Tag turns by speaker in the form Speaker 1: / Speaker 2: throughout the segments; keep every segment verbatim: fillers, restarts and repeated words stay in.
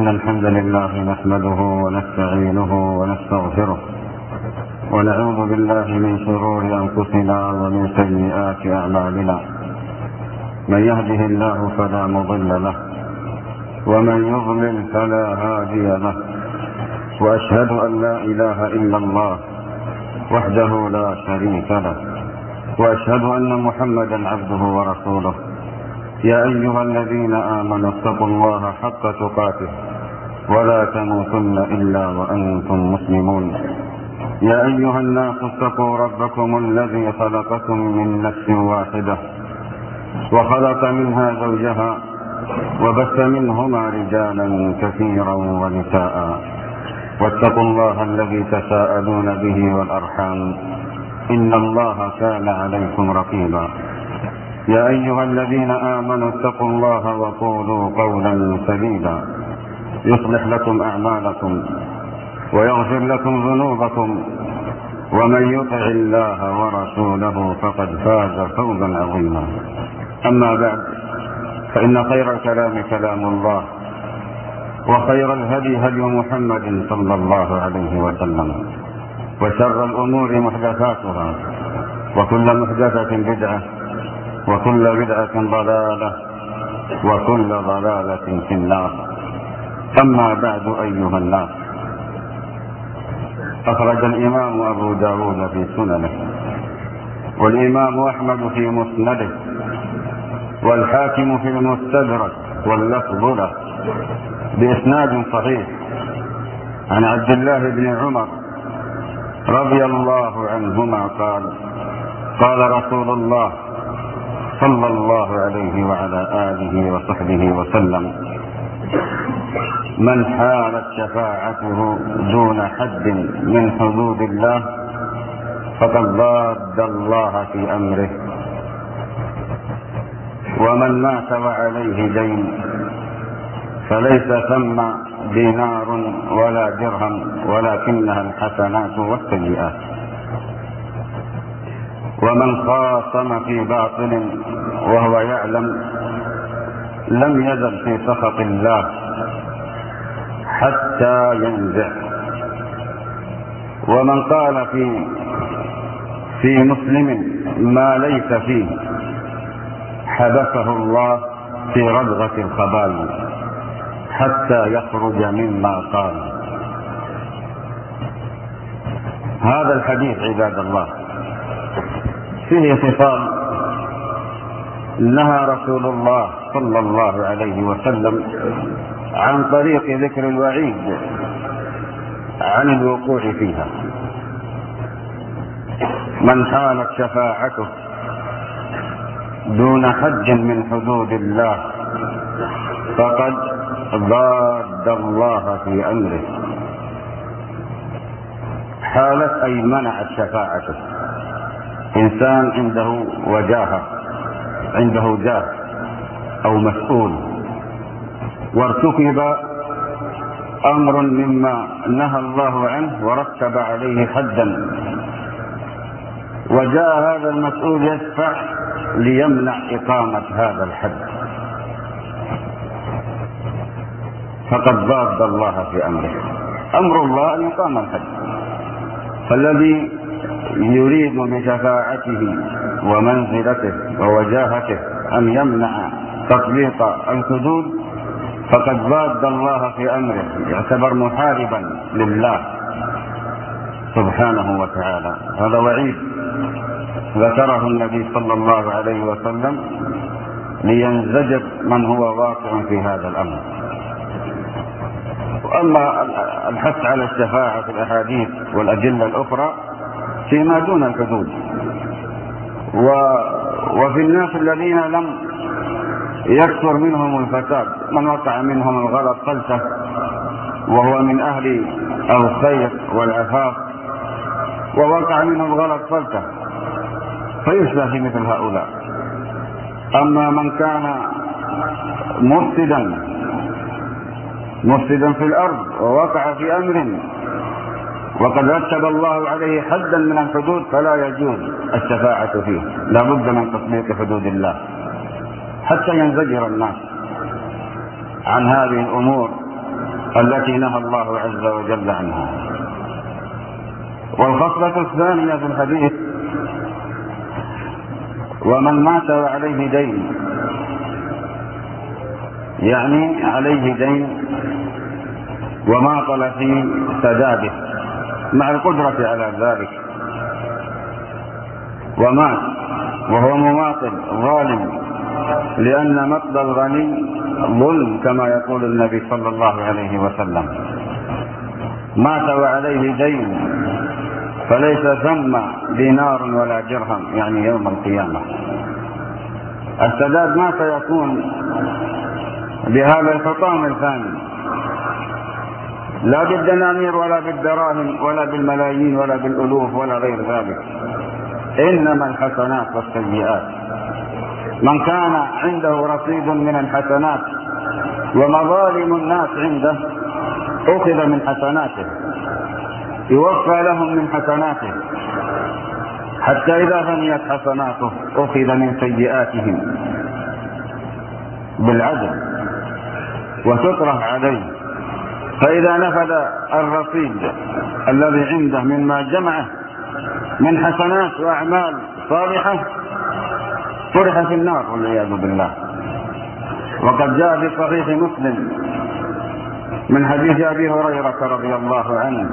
Speaker 1: إن الحمد لله نحمده ونستعينه ونستغفره ونعوذ بالله من شرور أنفسنا ومن سيئات أعمالنا. من يهده الله فلا مضل له ومن يضلل فلا هادي له، وأشهد أن لا إله إلا الله وحده لا شريك له، وأشهد أن محمدا عبده ورسوله. يا أيها الذين آمنوا اتقوا الله حق تقاته ولا تموتن إلا وأنتم مسلمون. يا أيها الناس اتقوا ربكم الذي خلقكم من نفس واحدة وخلق منها زوجها وبث منهما رجالا كثيرا ونساء، واتقوا الله الذي تساءلون به والأرحام إن الله كان عليكم رقيبا. يا أيها الذين آمنوا اتقوا الله وقولوا قولا سديدا يصلح لكم أعمالكم ويغفر لكم ذنوبكم، ومن يطع الله ورسوله فقد فاز فوزا عظيما. أما بعد، فإن خير الكلام كلام الله، وخير الهدي هدي محمد صلى الله عليه وسلم، وشر الأمور محدثاتها، وكل محدثة بدعة، وكل بدعة ضلالة، وكل ضلالة في النار. أما بعد أيها الناس، أخرج الإمام أبو داود في سننه، والإمام أحمد في مسنده، والحاكم في المستدرك، واللفظ له بإسناد صحيح عن عبد الله بن عمر رضي الله عنهما قال: قال رسول الله صلى الله عليه وعلى آله وصحبه وسلم: من حالت شفاعته دون حد من حدود الله فقد ضاد الله في أمره، ومن مات وعليه دين فليس ثم دينار ولا درهم ولكنها الحسنات والسيئات، ومن خاصم في باطل وهو يعلم لم يزل في سخط الله حتى ينزع، ومن قال في في مسلم ما ليس فيه حبسه الله في ردغة الخبال حتى يخرج مما قال. هذا الحديث عباد الله فيه خصال نهى رسول الله صلى الله عليه وسلم عن طريق ذكر الوعيد عن الوقوع فيها. من حالت شفاعته دون حد من حدود الله فقد ضاد الله في أمره. حالت أي منعت شفاعته. إنسان عنده وجاهة، عنده جاه أو مسؤول، وارتكب أمر مما نهى الله عنه ورتب عليه حدا، وجاء هذا المسؤول يدفع ليمنع إقامة هذا الحد، فقد ضاد الله في أمره. أمر الله أن يقام الحد، فالذي يريد بشفاعته ومنزلته ووجاهته أن يمنع تطبيق الحدود فقد ضاد الله في أمره، يعتبر محاربا لله سبحانه وتعالى. هذا وعيد ذكره النبي صلى الله عليه وسلم لينزجر من هو واقع في هذا الأمر. وأما الحث على الشفاعة في الأحاديث والأدلة الأخرى فيما دون الحدود، و... وفي الناس الذين لم يكثر منهم الفساد، من وقع منهم الغلط فلسه وهو من أهل الخير والعفاف، ووقع منهم الغلط فلسه فيشبه في مثل هؤلاء. أما من كان مفسدا مفسدا في الأرض ووقع في أمر وقد رتب الله عليه حدا من الحدود فلا يجوز الشفاعة فيه، لا بد من تطبيق حدود الله حتى ينزجر الناس عن هذه الأمور التي نهى الله عز وجل عنها. والخصلة الثانية في الحديث: ومن مات وعليه دين، يعني عليه دين وماطل في سداده مع القدرة على ذلك، ومات وهو مماطل ظالم، لأن مطل الغني ظلم كما يقول النبي صلى الله عليه وسلم. مات وعليه دين فليس ثم دينار ولا درهم، يعني يوم القيامة. السداد ما سيكون بهذا الحطام الثاني، لا بالدنانير ولا بالدراهم ولا بالملايين ولا بالألوف ولا غير ذلك، إنما الحسنات والسيئات. من كان عنده رصيد من الحسنات ومظالم الناس عنده أخذ من حسناته، يوفى لهم من حسناته، حتى إذا فنيت حسناته أخذ من سيئاتهم بالعدل وتطرح عليه. فإذا نفذ الرصيد الذي عنده مما جمعه من حسنات وأعمال صالحة طرح في النار والعياذ بالله. وقد جاء في صحيح مسلم من حديث أبي هريرة رضي الله عنه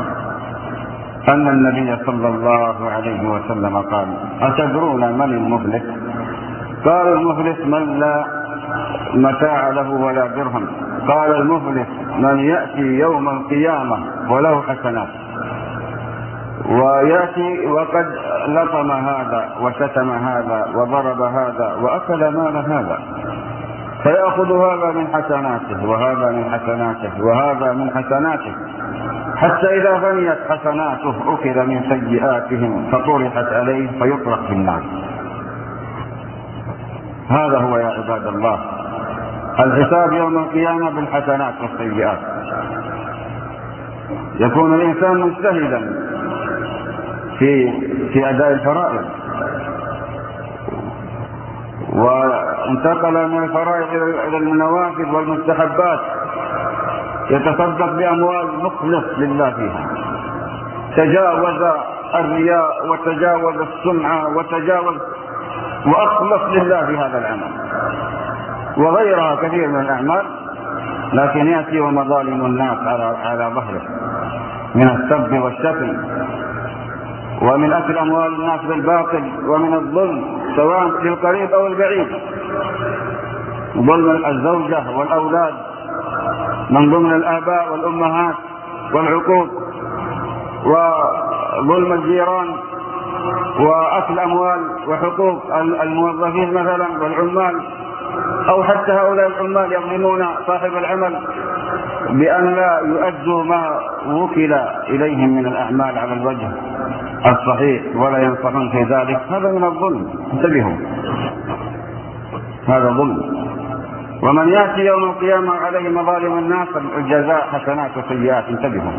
Speaker 1: أن النبي صلى الله عليه وسلم قال: أتدرون من المفلس؟ قال: المفلس من لا متاع له ولا درهم. قال: المفلس من يأتي يوم القيامة وله حسنات، ويأتي وقد لطم هذا وشتم هذا وضرب هذا وأكل مال هذا، فيأخذ هذا من حسناته وهذا من حسناته وهذا من حسناته، حتى إذا فنيت حسناته أخذ من سيئاتهم فطرحت عليه فيطرح في النار. هذا هو يا عباد الله الحساب يوم القيامة بالحسنات والسيئات. يكون الإنسان مجتهدا في في أداء الفرائض، وانتقل من الفرائض إلى النوافل والمستحبات، يتصدق بأموال مخلص لله فيها، تجاوز الرياء وتجاوز السمعة وتجاوز وأخلص لله في هذا العمل، وغيرها كثير من الأعمال، لكن يأتي ومظالم الناس على على ظهره من السب والشتم ومن أكل أموال الناس بالباطل ومن الظلم سواء في القريب أو البعيد، ظلم الزوجة والأولاد من ضمن الآباء والأمهات والعقوق، وظلم الجيران، وأكل أموال وحقوق الموظفين مثلا والعمال، أو حتى هؤلاء العمال يظلمون صاحب العمل بأن لا يؤدوا ما وكل إليهم من الأعمال على الوجه الصحيح ولا ينصحون في ذلك. هذا من الظلم، انتبهوا، هذا ظلم. ومن يأتي يوم القيامة عليه مظالم الناس الجزاء حسنات وسيئات، انتبهوا.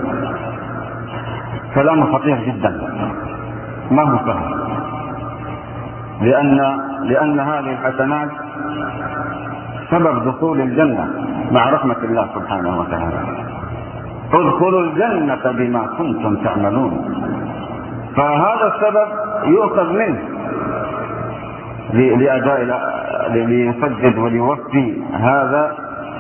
Speaker 1: كلام خطير جدا، ما هو سهل، لأن لأن هذه الحسنات سبب دخول الجنة مع رحمة الله سبحانه وتعالى. ادخلوا الجنة بما كنتم تعملون، فهذا السبب يؤخذ منه لأداء ليسدد وليوفي هذا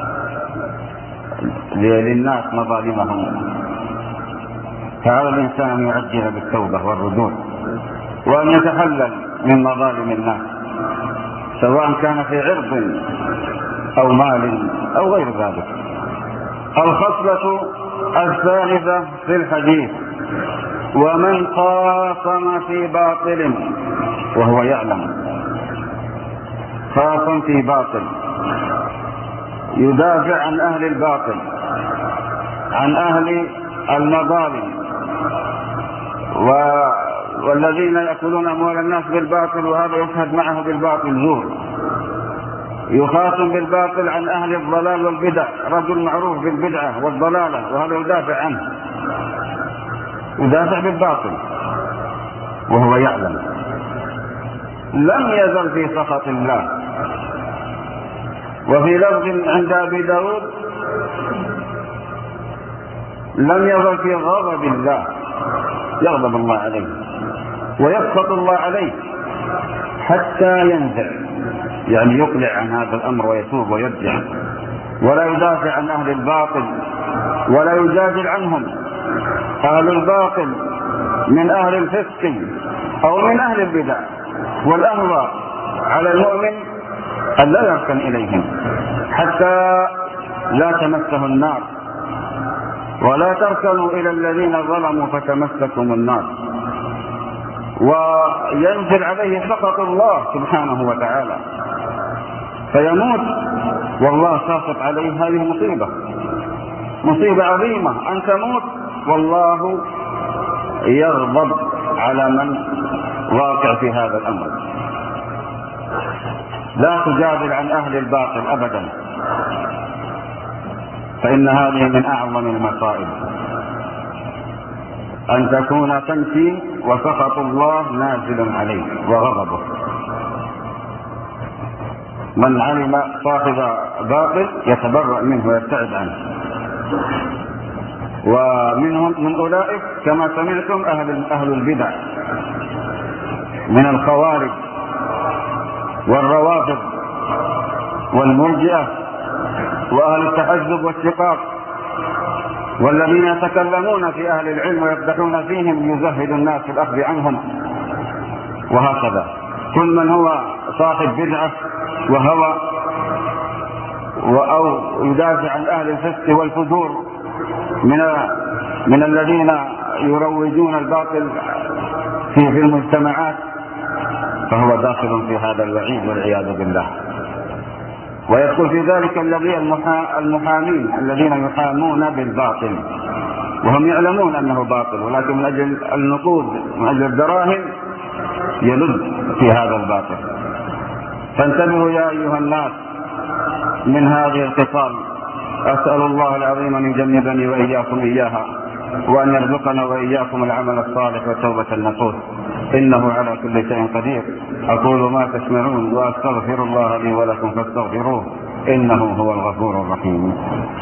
Speaker 1: للناس مظالمهم. فعلى الإنسان أن يعجل بالتوبة والرجوع، وأن يتحلل من مظالم الناس سواء كان في عرض أو مال أو غير ذلك. الخصلة الثالثة في الحديث: ومن خاصم في باطل وهو يعلم، خاصم في باطل يدافع عن أهل الباطل، عن أهل المظالم والذين يأكلون أموال الناس بالباطل، وهذا يشهد معه بالباطل زور. يخاصم بالباطل عن أهل الضلال والبدع، رجل معروف بالبدعة والضلالة وهذا يدافع عنه، يدافع بالباطل وهو يعلم. لم يزل في سخط الله. وفي لفظ عند أبي داود: لم يزل في غضب الله، يغضب الله عليه ويسخط الله عليه حتى ينزع، يعني يقلع عن هذا الأمر ويتوب ويرجع، ولا يدافع عن أهل الباطل ولا يجادل عنهم. أهل الباطل من أهل الفسق أو من أهل البدع، والأهوى على المؤمن أن لا يركن إليهم حتى لا تمسه النار، ولا تركنوا إلى الذين ظلموا فتمسكم النار، وينزل عليه سخط الله سبحانه وتعالى فيموت والله ساخط عليه. هذه مصيبة، مصيبة عظيمة أن تموت والله يغضب على من واقع في هذا الأمر. لا تجادل عن أهل الباطل أبدا، فإن هذه من أعظم المصائب أن تكون تمشي وسخط الله نازل عليه وغضبه. من علم صاحب باطل يتبرأ منه ويبتعد عنه. ومنهم من أولئك كما سمعتم أهل, أهل البدع من الخوارج والروافض والمرجئة وأهل التحزب والشقاق، والذين يتكلمون في أهل العلم ويقدحون فيهم يزهد الناس في الأخذ عنهم. وهكذا كل من هو صاحب بدعة وهوى أو يدافع عن أهل الفسق والفجور من من الذين يروجون الباطل في في المجتمعات، فهو داخل في هذا الوعيد والعياذ بالله. ويدخل في ذلك الذين المحامين الذين يحامون بالباطل وهم يعلمون أنه باطل، ولكن من أجل النقود من أجل الدراهم يلد في هذا الباطل. فانتبهوا يا أيها الناس من هذه الخصال. أسأل الله العظيم أن يجنبني وإياكم إياها، وأن يرزقنا وإياكم العمل الصالح والتوبة النصوح، إنه على كل شيء قدير. أقول ما تسمعون وأستغفر الله لي ولكم فاستغفروه إنه هو الغفور الرحيم.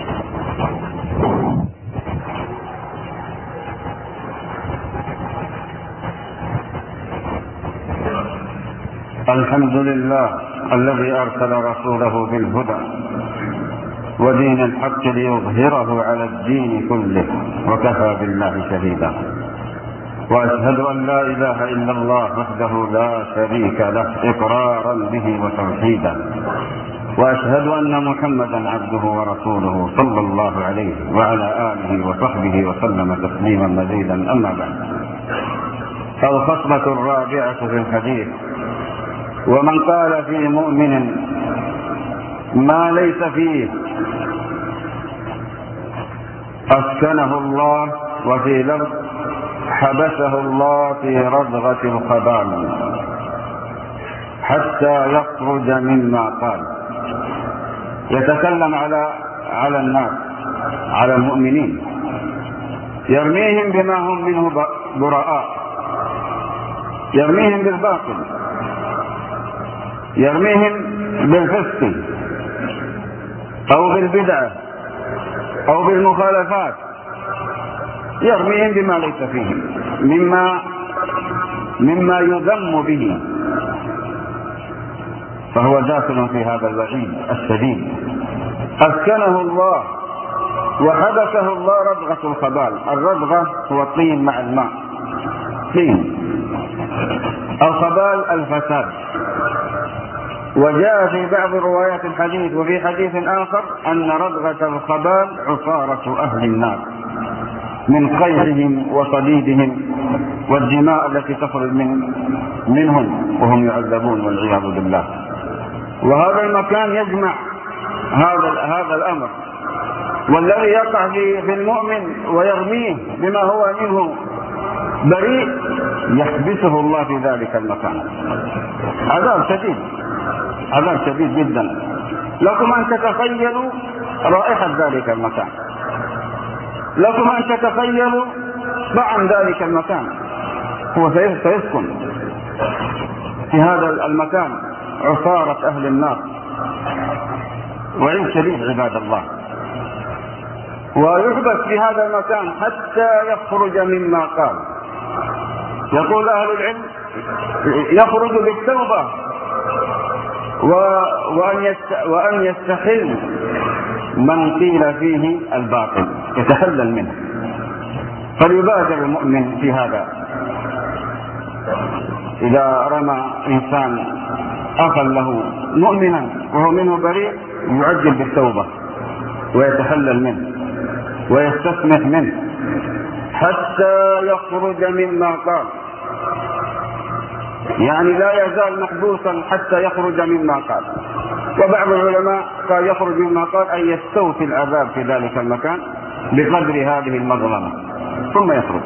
Speaker 1: الحمد لله الذي أرسل رسوله بالهدى ودين الحق ليظهره على الدين كله وكفى بالله شهيدا. وأشهد أن لا إله إلا الله وحده لا شريك له إقرارا به وتوحيدا. وأشهد أن محمدا عبده ورسوله صلى الله عليه وعلى آله وصحبه وسلم تسليما مزيدا. أما بعد، الخصلة الرابعة في الحديث: ومن قال في مؤمن ما ليس فيه أسكنه الله، وفي لفظ حبسه الله في رضغة الخبال حتى يخرج مما قال. يتكلم على على الناس، على المؤمنين، يرميهم بما هم منه براء، يرميهم بالباطل، يرميهم بالفسق أو بالبدعة أو بالمخالفات، يرميهم بما ليس فيهم مما مما يذم به، فهو داخل في هذا الوعيد الشديد. أسكنه الله وحبسه الله رضغة الخبال. الرضغة هو الطين مع الماء، طين. الخبال الفساد. وجاء في بعض روايات الحديث وفي حديث آخر أن رضغة الخبال عصارة أهل النار من قيحهم وصديدهم والدماء التي تخرج من منهم وهم يعذبون والعياذ بالله. وهذا المكان يجمع هذا هذا الأمر، والذي يقع في المؤمن ويرميه بما هو منه بريء يحبسه الله في ذلك المكان. عذاب شديد، عذاب شديد جدا. لكم أن تتخيلوا رائحة ذلك المكان، لكم أن تتخيلوا طعم ذلك المكان. هو سيسكن في هذا المكان عصارة أهل النار. وعيد شديد عباد الله. ويحبس في هذا المكان حتى يخرج مما قال. يقول أهل العلم يخرج بالتوبة وأن وأن يستحل من قيل فيه الباطل، يتحلل منه. فليبادر المؤمن في هذا، إذا رمى إنسان أخا له مؤمنا وهو منه بريء يعجل بالتوبة ويتحلل منه ويستسمح منه حتى يخرج مما قال، يعني لا يزال محبوسا حتى يخرج مما قال. وبعض العلماء قال يخرج مما قال أن يستوفي العذاب في ذلك المكان بقدر هذه المظلمة ثم يخرج.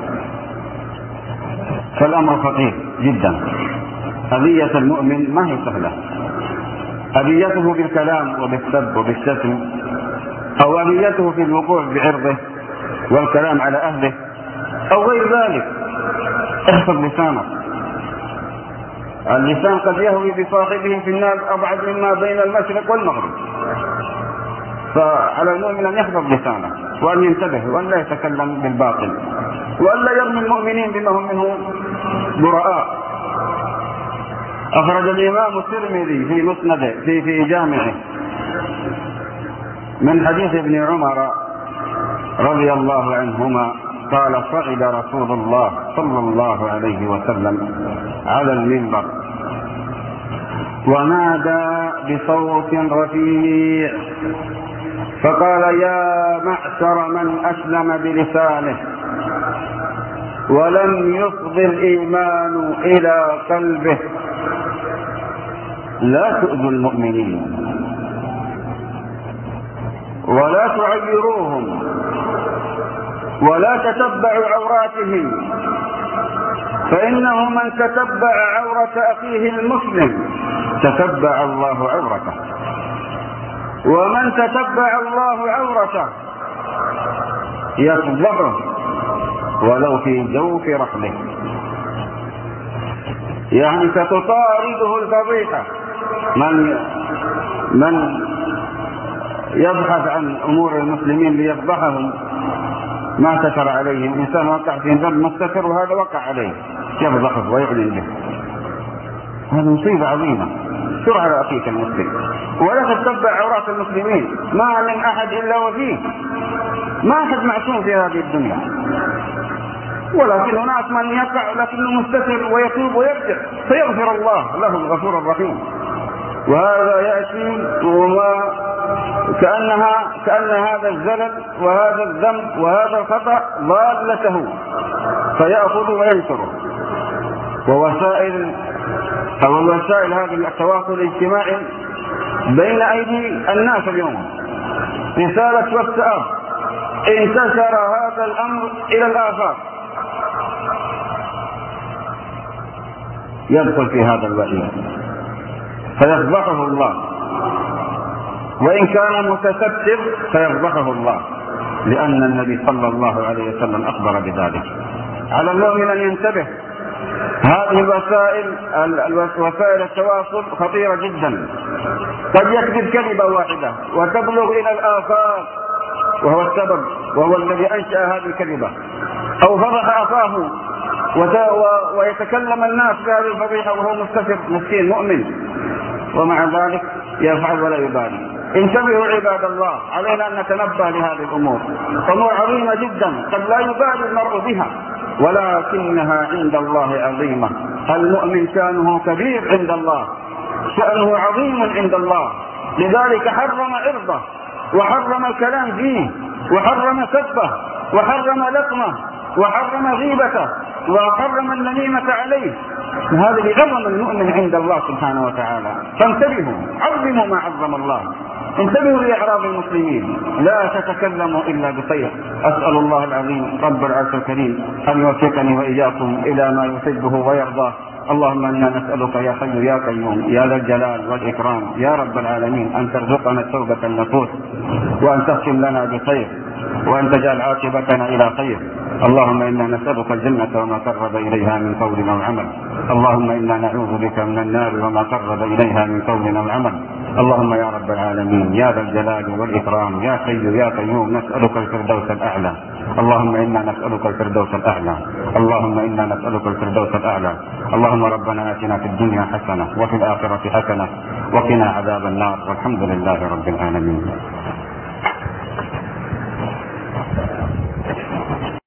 Speaker 1: فالأمر خطير جدا. أذية المؤمن ما هي سهلة، أذيته بالكلام وبالسب وبالشتم، أو أذيته في الوقوع بعرضه والكلام على أهله أو غير ذلك. احفظ لسانك. اللسان قد يهوي بصاحبه في النار أبعد مما بين المشرق والمغرب. فعلى المؤمن أن يحفظ لسانه وأن ينتبه وأن لا يتكلم بالباطل وأن لا يرمي المؤمنين بما هم منه براء. أخرج الإمام الترمذي في مسنده في في جامعه من حديث ابن عمر رضي الله عنهما قال صعد رسول الله صلى الله عليه وسلم على المنبر ونادى بصوت رفيع فقال يا معشر من أسلم بلسانه ولم يفض الإيمان إلى قلبه لا تؤذوا المؤمنين ولا تعيروهم ولا تتبعوا عوراتهم، فإنه من تتبع عورة أخيه المسلم تتبع الله عورته، ومن تتبع الله عورته يفضحه ولو في جوف رحله. يعني ستطارده الفضيحة. من من يبحث عن أمور المسلمين ليفضحهم ما ستر عليهم، إنسان وقع في ذنب مستتر وهذا وقع عليه يفضحه ويعلن به. هذه مصيبة عظيمة. سر على أخيك المسلم ولا تتبع عورات المسلمين. ما من أحد إلا وفيه، ما أحد معصوم في هذه الدنيا، ولكن هناك من يقع لكنه مستتر ويتوب ويرجع فيغفر الله له الغفور الرحيم. وهذا يأتي وما كأنها كأن هذا الزلل وهذا الذنب وهذا الخطأ ضالته فيأخذ وينشره. ووسائل أو الوسائل هذه التواصل الاجتماعي بين أيدي الناس اليوم، رسالة واتساب انتشر هذا الأمر إلى الآفاق، يدخل في هذا الوعيد فيفضحه الله، وإن كان متستر فيفضحه الله، لأن النبي صلى الله عليه وسلم أخبر بذلك. على المؤمن أن ينتبه. هذه الوسائل وسائل التواصل خطيرة جدا. قد يكذب كلمة واحدة وتبلغ إلى الآفاق وهو السبب وهو الذي أنشأ هذه الكلمة، أو فضح أخاه ويتكلم الناس بهذه الفضيحة وهو مستتر مسكين مؤمن، ومع ذلك يفعل ولا يبالي. انتبهوا عباد الله، علينا أن نتنبه لهذه الأمور. أمور عظيمة جدا قد لا يبالي المرء بها، ولكنها عند الله عظيمة. المؤمن شأنه كبير عند الله، شأنه عظيم عند الله، لذلك حرم عرضه وحرم الكلام فيه وحرم سبه وحرم لطمه وحرم غيبته وحرم النميمة عليه. هذا لعظم المؤمن عند الله سبحانه وتعالى. فانتبهوا، عظموا ما عظم الله، انتبهوا لأعراض المسلمين، لا تتكلموا إلا بخير. أسأل الله العظيم رب العرش الكريم أن يوفقني وإياكم إلى ما يحبه ويرضاه. اللهم إنا نسألك يا حي يا قيوم يا ذا الجلال والإكرام يا رب العالمين أن ترزقنا التوبة النصوح، وأن تختم لنا بخير، وأن تجعل عاقبتنا إلى خير. اللهم إنا نسألك الجنة وما قرب إليها من قول أو عمل. اللهم إنا نعوذ بك من النار وما قرب إليها من قول أو عمل. اللهم يا رب العالمين يا ذا الجلال والإكرام يا حي يا قيوم نسألك الفردوس الأعلى. اللهم إنا نسألك الفردوس الأعلى. اللهم إنا نسألك الفردوس الأعلى. اللهم ربنا آتنا في الدنيا حسنة وفي الآخرة حسنة وقنا عذاب النار، والحمد لله رب العالمين.